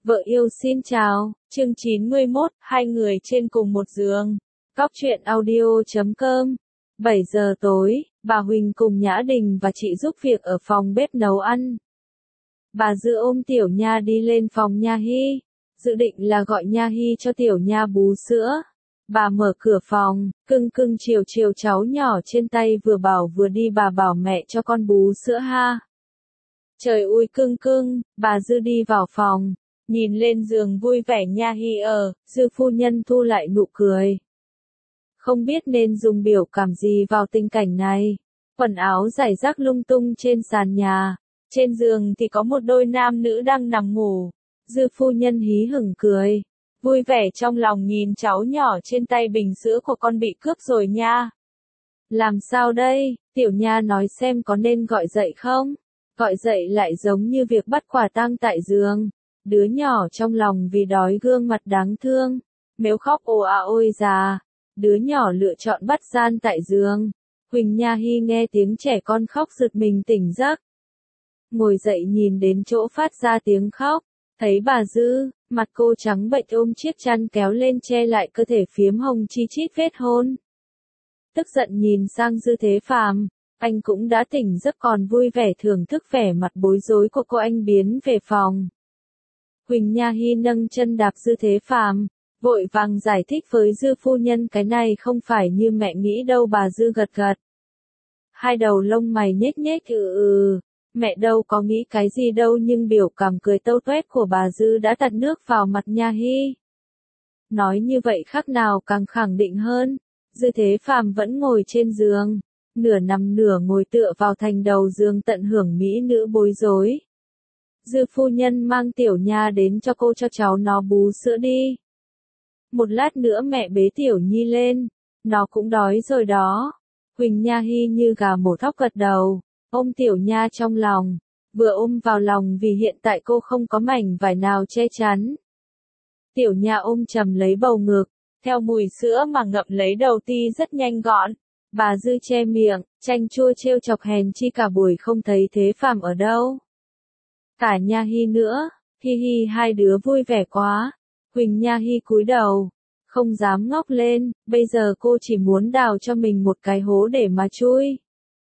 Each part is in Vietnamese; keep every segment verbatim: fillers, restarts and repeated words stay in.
Vợ yêu xin chào, chương chín mươi mốt, hai người trên cùng một giường. Cóc truyện audio chấm com. bảy giờ tối, bà Huỳnh cùng Nhã Đình và chị giúp việc ở phòng bếp nấu ăn. Bà Dư ôm Tiểu Nha đi lên phòng Nha Hy, dự định là gọi Nha Hy cho Tiểu Nha bú sữa. Bà mở cửa phòng, cưng cưng chiều chiều cháu nhỏ trên tay vừa bảo vừa đi bà bảo mẹ cho con bú sữa ha. Trời ui cưng cưng, bà Dư đi vào phòng. Nhìn lên giường vui vẻ Nha Hy ở, Dư phu nhân thu lại nụ cười. Không biết nên dùng biểu cảm gì vào tình cảnh này. Quần áo rải rác lung tung trên sàn nhà. Trên giường thì có một đôi nam nữ đang nằm ngủ. Dư phu nhân hí hửng cười. Vui vẻ trong lòng nhìn cháu nhỏ trên tay bình sữa của con bị cướp rồi nha. Làm sao đây, Tiểu Nha nói xem có nên gọi dậy không? Gọi dậy lại giống như việc bắt quả tang tại giường. Đứa nhỏ trong lòng vì đói gương mặt đáng thương, mếu khóc ồ à ôi già. Đứa nhỏ lựa chọn bắt gian tại giường. Huỳnh Nha Hy nghe tiếng trẻ con khóc giật mình tỉnh giấc. Ngồi dậy nhìn đến chỗ phát ra tiếng khóc, thấy bà Dư, mặt cô trắng bệch ôm chiếc chăn kéo lên che lại cơ thể phiếm hồng chi chít vết hôn. Tức giận nhìn sang Dư Thế Phàm, anh cũng đã tỉnh giấc còn vui vẻ thưởng thức vẻ mặt bối rối của cô. Anh biến về phòng. Huỳnh Nha Hy nâng chân đạp Dư Thế Phàm, vội vàng giải thích với Dư phu nhân cái này không phải như mẹ nghĩ đâu. Bà Dư gật gật. Hai đầu lông mày nhếch nhếch ừ ừ, mẹ đâu có nghĩ cái gì đâu, nhưng biểu cảm cười tâu tuét của bà Dư đã tạt nước vào mặt Nha Hy. Nói như vậy khác nào càng khẳng định hơn. Dư Thế Phàm vẫn ngồi trên giường, nửa nằm nửa ngồi tựa vào thành đầu giường tận hưởng mỹ nữ bối rối. Dư phu nhân mang Tiểu Nha đến cho cô cho cháu nó bú sữa đi. Một lát nữa mẹ bế Tiểu Nhi lên, nó cũng đói rồi đó. Huỳnh Nha Hy như gà mổ thóc gật đầu, ôm Tiểu Nha trong lòng, vừa ôm vào lòng vì hiện tại cô không có mảnh vải nào che chắn. Tiểu Nha ôm chầm lấy bầu ngực, theo mùi sữa mà ngậm lấy đầu ti rất nhanh gọn. Bà Dư che miệng, chanh chua trêu chọc hèn chi cả buổi không thấy Thế Phàm ở đâu. Cả Nha Hy nữa, hi hi hai đứa vui vẻ quá. Huỳnh Nha Hy cúi đầu, không dám ngóc lên, bây giờ cô chỉ muốn đào cho mình một cái hố để mà chui.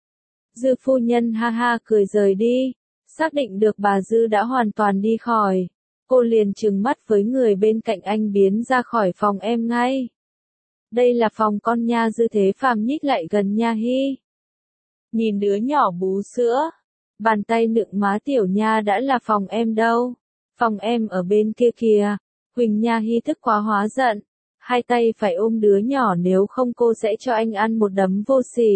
Dư phu nhân ha ha cười rời đi, xác định được bà Dư đã hoàn toàn đi khỏi. Cô liền trừng mắt với người bên cạnh anh biến ra khỏi phòng em ngay. Đây là phòng con nha. Dư Thế Phàm nhích lại gần Nha Hy. Nhìn đứa nhỏ bú sữa. Bàn tay nựng má Tiểu Nha đã là phòng em đâu. Phòng em ở bên kia kìa. Huỳnh Nha Hy tức quá hóa giận. Hai tay phải ôm đứa nhỏ nếu không cô sẽ cho anh ăn một đấm vô sỉ.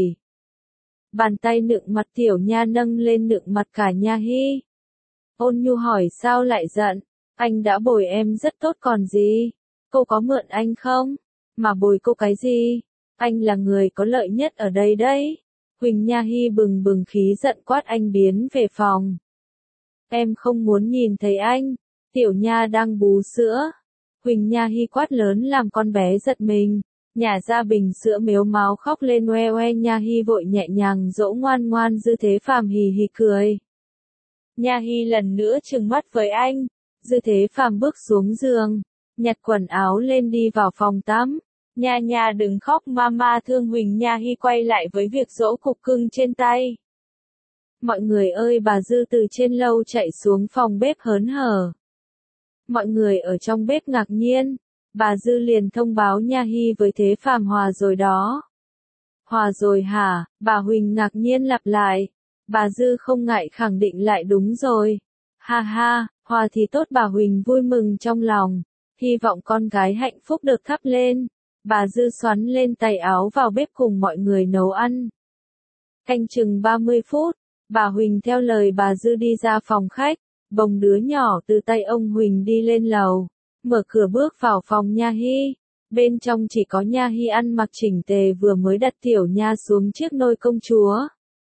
Bàn tay nựng mặt Tiểu Nha nâng lên nựng mặt cả Nha Hy. Ôn nhu hỏi sao lại giận. Anh đã bồi em rất tốt còn gì. Cô có mượn anh không? Mà bồi cô cái gì? Anh là người có lợi nhất ở đây đấy. Huỳnh Nha Hy bừng bừng khí giận quát anh biến về phòng. Em không muốn nhìn thấy anh. Tiểu Nha đang bú sữa. Huỳnh Nha Hy quát lớn làm con bé giật mình. Nhả ra bình sữa mếu máo khóc lên oe oe. Nha Hy vội nhẹ nhàng dỗ ngoan ngoan. Dư Thế Phàm hì hì cười. Nha Hy lần nữa trừng mắt với anh. Dư Thế Phàm bước xuống giường, nhặt quần áo lên đi vào phòng tắm. Nha Nha đừng khóc mama thương. Huỳnh Nha Hy quay lại với việc dỗ cục cưng trên tay. Mọi người ơi, bà Dư từ trên lầu chạy xuống phòng bếp hớn hở. Mọi người ở trong bếp ngạc nhiên. Bà Dư liền thông báo Nha Hy với Thế Phàm hòa rồi đó. Hòa rồi hả? Bà Huỳnh ngạc nhiên lặp lại. Bà Dư không ngại khẳng định lại đúng rồi. Ha ha, hòa thì tốt. Bà Huỳnh vui mừng trong lòng. Hy vọng con gái hạnh phúc được thắp lên. Bà Dư xoắn lên tay áo vào bếp cùng mọi người nấu ăn. Canh chừng ba mươi phút, bà Huỳnh theo lời bà Dư đi ra phòng khách, bồng đứa nhỏ từ tay ông Huỳnh đi lên lầu, mở cửa bước vào phòng Nha Hy. Bên trong chỉ có Nha Hy ăn mặc chỉnh tề vừa mới đặt Tiểu Nha xuống chiếc nôi công chúa.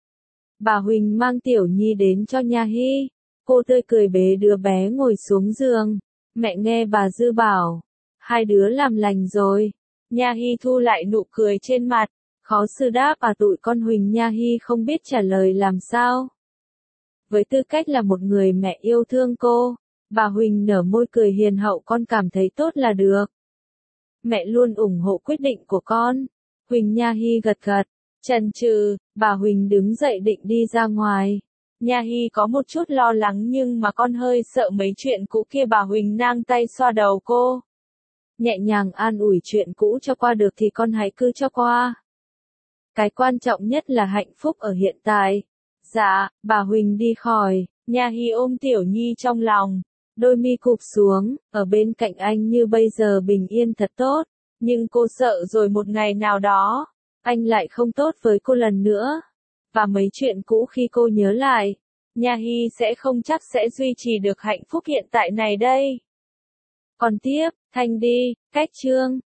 Bà Huỳnh mang Tiểu Nhi đến cho Nha Hy. Cô tươi cười bế đứa bé ngồi xuống giường. Mẹ nghe bà Dư bảo, hai đứa làm lành rồi. Nha Hy thu lại nụ cười trên mặt, khó xử đáp à tụi con. Huỳnh Nha Hy không biết trả lời làm sao. Với tư cách là một người mẹ yêu thương cô, Bà Huỳnh nở môi cười hiền hậu, con cảm thấy tốt là được. Mẹ luôn ủng hộ quyết định của con. Huỳnh Nha Hy gật gật. Chần chừ, bà Huỳnh đứng dậy định đi ra ngoài. Nha Hy có một chút lo lắng nhưng mà con hơi sợ mấy chuyện cũ kia. Bà Huỳnh nang tay xoa đầu cô. Nhẹ nhàng an ủi, chuyện cũ cho qua được thì con hãy cứ cho qua. Cái quan trọng nhất là hạnh phúc ở hiện tại. Dạ, bà Huỳnh đi khỏi, Nha Hy ôm Tiểu Nhi trong lòng. Đôi mi cụp xuống, ở bên cạnh anh như bây giờ bình yên thật tốt. Nhưng cô sợ rồi một ngày nào đó, anh lại không tốt với cô lần nữa. Và mấy chuyện cũ khi cô nhớ lại, Nha Hy sẽ không chắc sẽ duy trì được hạnh phúc hiện tại này đây. Còn tiếp, Thanh đi, cách chương.